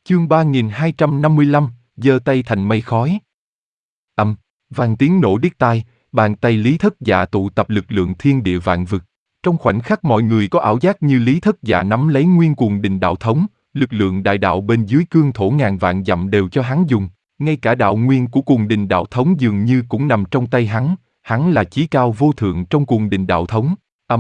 Chương 3255, giơ tay thành mây khói. Vang tiếng nổ điếc tai, bàn tay Lý Thất Dạ tụ tập lực lượng thiên địa vạn vực. Trong khoảnh khắc mọi người có ảo giác như Lý Thất Dạ nắm lấy nguyên cuồng đình đạo thống, lực lượng đại đạo bên dưới cương thổ ngàn vạn dặm đều cho hắn dùng. Ngay cả đạo nguyên của cuồng đình đạo thống dường như cũng nằm trong tay hắn là chí cao vô thượng trong cuồng đình đạo thống.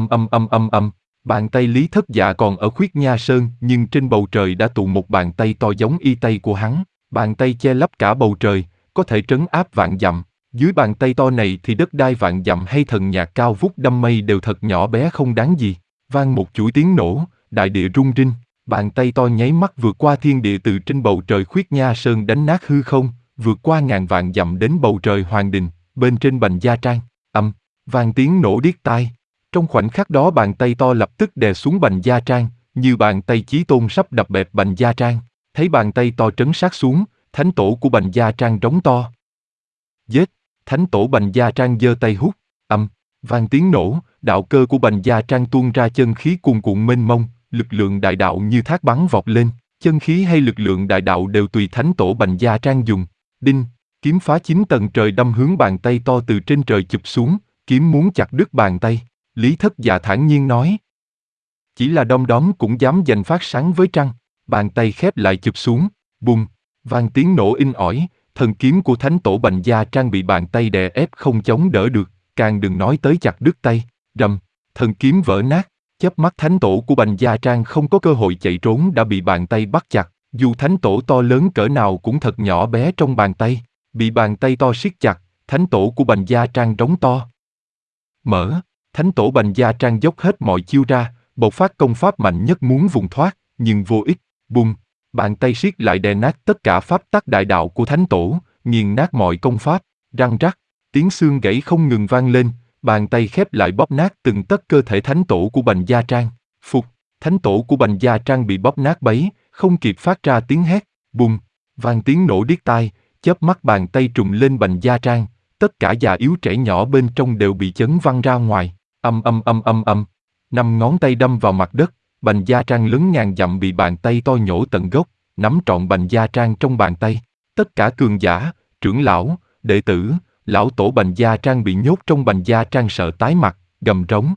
Bàn tay Lý Thất Dạ còn ở Khuyết Nha Sơn, nhưng trên bầu trời đã tụ một bàn tay to giống y tay của hắn. Bàn tay che lấp cả bầu trời, có thể trấn áp vạn dặm. Dưới bàn tay to này thì đất đai vạn dặm hay thần nhạc cao vút đâm mây đều thật nhỏ bé không đáng gì. Vang một chuỗi tiếng nổ, đại địa rung rinh. Bàn tay to nháy mắt vượt qua thiên địa, từ trên bầu trời Khuyết Nha Sơn đánh nát hư không, vượt qua ngàn vạn dặm đến bầu trời Hoàng Đình, bên trên Bành Gia Trang. Vang tiếng nổ điếc tai. Trong khoảnh khắc đó bàn tay to lập tức đè xuống Bành Gia Trang, như bàn tay Chí Tôn sắp đập bẹp Bành Gia Trang. Thấy bàn tay to trấn sát xuống, thánh tổ của Bành Gia Trang rống to. Giết! Thánh tổ Bành Gia Trang giơ tay hút. Vang tiếng nổ, đạo cơ của Bành Gia Trang tuôn ra chân khí cuồn cuộn mênh mông, lực lượng đại đạo như thác bắn vọt lên. Chân khí hay lực lượng đại đạo đều tùy thánh tổ Bành Gia Trang dùng. Đinh! Kiếm phá 9 tầng trời đâm hướng bàn tay to từ trên trời chụp xuống, kiếm muốn chặt đứt bàn tay. Lý Thất Dạ thản nhiên nói. Chỉ là đom đóm cũng dám giành phát sáng với trăng. Bàn tay khép lại chụp xuống, bùng, vang tiếng nổ inh ỏi, thần kiếm của thánh tổ Bành Gia Trang bị bàn tay đè ép không chống đỡ được, càng đừng nói tới chặt đứt tay. Rầm, thần kiếm vỡ nát, chớp mắt thánh tổ của Bành Gia Trang không có cơ hội chạy trốn đã bị bàn tay bắt chặt. Dù thánh tổ to lớn cỡ nào cũng thật nhỏ bé trong bàn tay, bị bàn tay to siết chặt, thánh tổ của Bành Gia Trang rống to. Mở, thánh tổ Bành Gia Trang dốc hết mọi chiêu ra, bộc phát công pháp mạnh nhất muốn vùng thoát, nhưng vô ích. Bùng, bàn tay siết lại đè nát tất cả pháp tắc đại đạo của thánh tổ, nghiền nát mọi công pháp. Răng rắc, tiếng xương gãy không ngừng vang lên, bàn tay khép lại bóp nát từng tấc cơ thể thánh tổ của Bành Gia Trang. Phục, thánh tổ của Bành Gia Trang bị bóp nát bấy, không kịp phát ra tiếng hét. Bùng, vang tiếng nổ điếc tai, chớp mắt bàn tay trùm lên Bành Gia Trang, tất cả già yếu trẻ nhỏ bên trong đều bị chấn văng ra ngoài. Năm ngón tay đâm vào mặt đất, Bành Gia Trang lớn ngàn dặm bị bàn tay to nhổ tận gốc, nắm trọn Bành Gia Trang trong bàn tay. Tất cả cường giả, trưởng lão, đệ tử, lão tổ Bành Gia Trang bị nhốt trong Bành Gia Trang sợ tái mặt, gầm rống.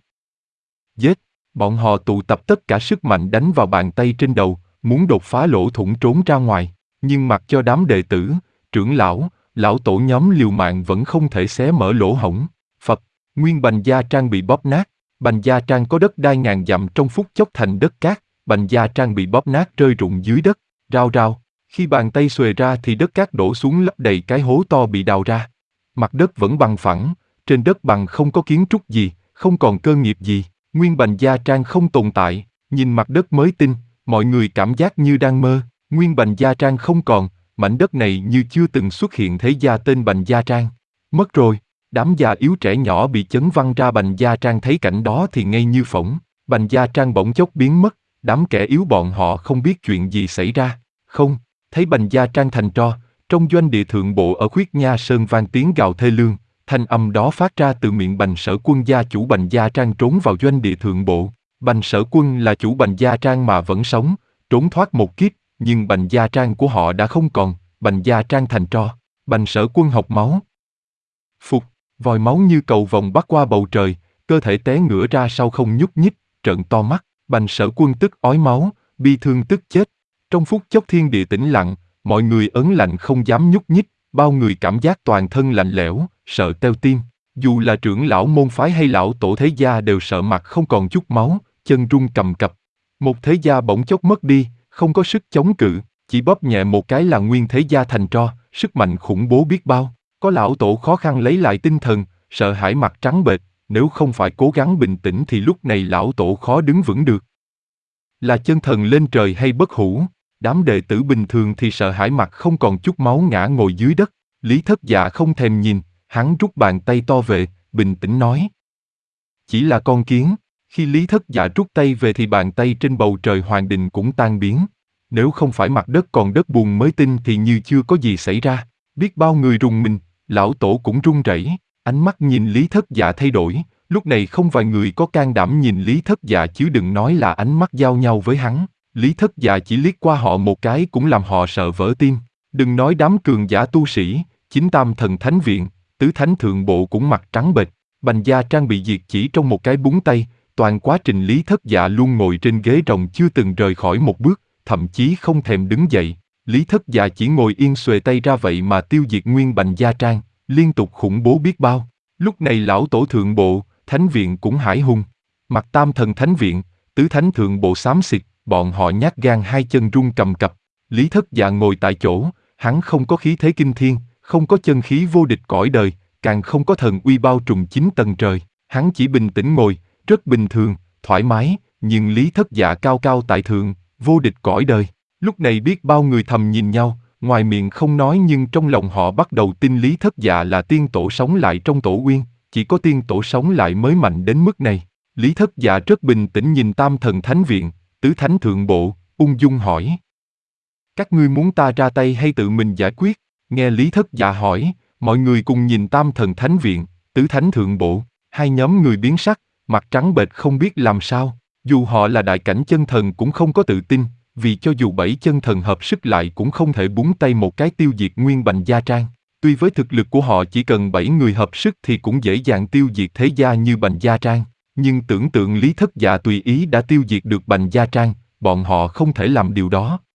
Giết! Bọn họ tụ tập tất cả sức mạnh đánh vào bàn tay trên đầu, muốn đột phá lỗ thủng trốn ra ngoài. Nhưng mặc cho đám đệ tử, trưởng lão, lão tổ nhóm liều mạng vẫn không thể xé mở lỗ hổng. Phập, nguyên Bành Gia Trang bị bóp nát. Bành Gia Trang có đất đai ngàn dặm trong phút chốc thành đất cát, Bành Gia Trang bị bóp nát rơi rụng dưới đất, rao rao. Khi bàn tay xuề ra thì đất cát đổ xuống lấp đầy cái hố to bị đào ra. Mặt đất vẫn bằng phẳng, trên đất bằng không có kiến trúc gì, không còn cơ nghiệp gì, nguyên Bành Gia Trang không tồn tại, nhìn mặt đất mới tinh, mọi người cảm giác như đang mơ, nguyên Bành Gia Trang không còn, mảnh đất này như chưa từng xuất hiện thế gia tên Bành Gia Trang. Mất rồi. Đám già yếu trẻ nhỏ bị chấn văng ra. Bành Gia Trang thấy cảnh đó thì ngây như phỗng, Bành Gia Trang bỗng chốc biến mất, đám kẻ yếu bọn họ không biết chuyện gì xảy ra. Không, thấy Bành Gia Trang thành tro, trong doanh địa thượng bộ ở Khuyết Nha Sơn vang tiếng gào thê lương, thanh âm đó phát ra từ miệng Bành Sở Quân gia chủ Bành Gia Trang trốn vào doanh địa thượng bộ. Bành Sở Quân là chủ Bành Gia Trang mà vẫn sống, trốn thoát một kiếp, nhưng Bành Gia Trang của họ đã không còn, Bành Gia Trang thành tro. Bành Sở Quân học máu. Phục. Vòi máu như cầu vồng bắt qua bầu trời, cơ thể té ngửa ra sau không nhúc nhích, trợn to mắt. Bành Sở Quân tức ói máu, bi thương tức chết. Trong phút chốc thiên địa tĩnh lặng, mọi người ớn lạnh không dám nhúc nhích, bao người cảm giác toàn thân lạnh lẽo, sợ teo tim. Dù là trưởng lão môn phái hay lão tổ thế gia đều sợ mặt không còn chút máu, chân run cầm cập. Một thế gia bỗng chốc mất đi, không có sức chống cự, chỉ bóp nhẹ một cái là nguyên thế gia thành tro, sức mạnh khủng bố biết bao. Có lão tổ khó khăn lấy lại tinh thần, sợ hãi mặt trắng bệch, nếu không phải cố gắng bình tĩnh thì lúc này lão tổ khó đứng vững được. Là chân thần lên trời hay bất hủ, đám đệ tử bình thường thì sợ hãi mặt không còn chút máu ngã ngồi dưới đất. Lý Thất Dạ không thèm nhìn, hắn rút bàn tay to về, bình tĩnh nói. Chỉ là con kiến, khi Lý Thất Dạ rút tay về thì bàn tay trên bầu trời Hoàng Đình cũng tan biến. Nếu không phải mặt đất còn đất bùn mới tinh thì như chưa có gì xảy ra, biết bao người rùng mình. Lão tổ cũng run rẩy, ánh mắt nhìn Lý Thất Dạ thay đổi, lúc này không vài người có can đảm nhìn Lý Thất Dạ chứ đừng nói là ánh mắt giao nhau với hắn. Lý Thất Dạ chỉ liếc qua họ một cái cũng làm họ sợ vỡ tim. Đừng nói đám cường giả tu sĩ, chính Tam Thần Thánh Viện, Tứ Thánh Thượng Bộ cũng mặt trắng bệch. Bành Gia Trang bị diệt chỉ trong một cái búng tay, toàn quá trình Lý Thất Dạ luôn ngồi trên ghế rồng chưa từng rời khỏi một bước, thậm chí không thèm đứng dậy. Lý Thất Dạ chỉ ngồi yên xuề tay ra vậy mà tiêu diệt nguyên Bành Gia Trang, liên tục khủng bố biết bao. Lúc này lão tổ Thượng Bộ, Thánh Viện cũng hải hùng. Mặt Tam Thần Thánh Viện, Tứ Thánh Thượng Bộ xám xịt, bọn họ nhát gan hai chân run cầm cập. Lý Thất Dạ ngồi tại chỗ, hắn không có khí thế kinh thiên, không có chân khí vô địch cõi đời, càng không có thần uy bao trùm 9 tầng trời. Hắn chỉ bình tĩnh ngồi, rất bình thường, thoải mái, nhưng Lý Thất Dạ cao cao tại thượng, vô địch cõi đời. Lúc này biết bao người thầm nhìn nhau, ngoài miệng không nói nhưng trong lòng họ bắt đầu tin Lý Thất Dạ là tiên tổ sống lại trong tổ uyên, chỉ có tiên tổ sống lại mới mạnh đến mức này. Lý Thất Dạ rất bình tĩnh nhìn Tam Thần Thánh Viện, Tứ Thánh Thượng Bộ, ung dung hỏi. Các ngươi muốn ta ra tay hay tự mình giải quyết? Nghe Lý Thất Dạ hỏi, mọi người cùng nhìn Tam Thần Thánh Viện, Tứ Thánh Thượng Bộ, hai nhóm người biến sắc, mặt trắng bệch không biết làm sao. Dù họ là đại cảnh chân thần cũng không có tự tin, vì cho dù 7 chân thần hợp sức lại cũng không thể búng tay một cái tiêu diệt nguyên Bành Gia Trang. Tuy với thực lực của họ chỉ cần 7 người hợp sức thì cũng dễ dàng tiêu diệt thế gia như Bành Gia Trang, nhưng tưởng tượng Lý Thất Dạ tùy ý đã tiêu diệt được Bành Gia Trang, bọn họ không thể làm điều đó.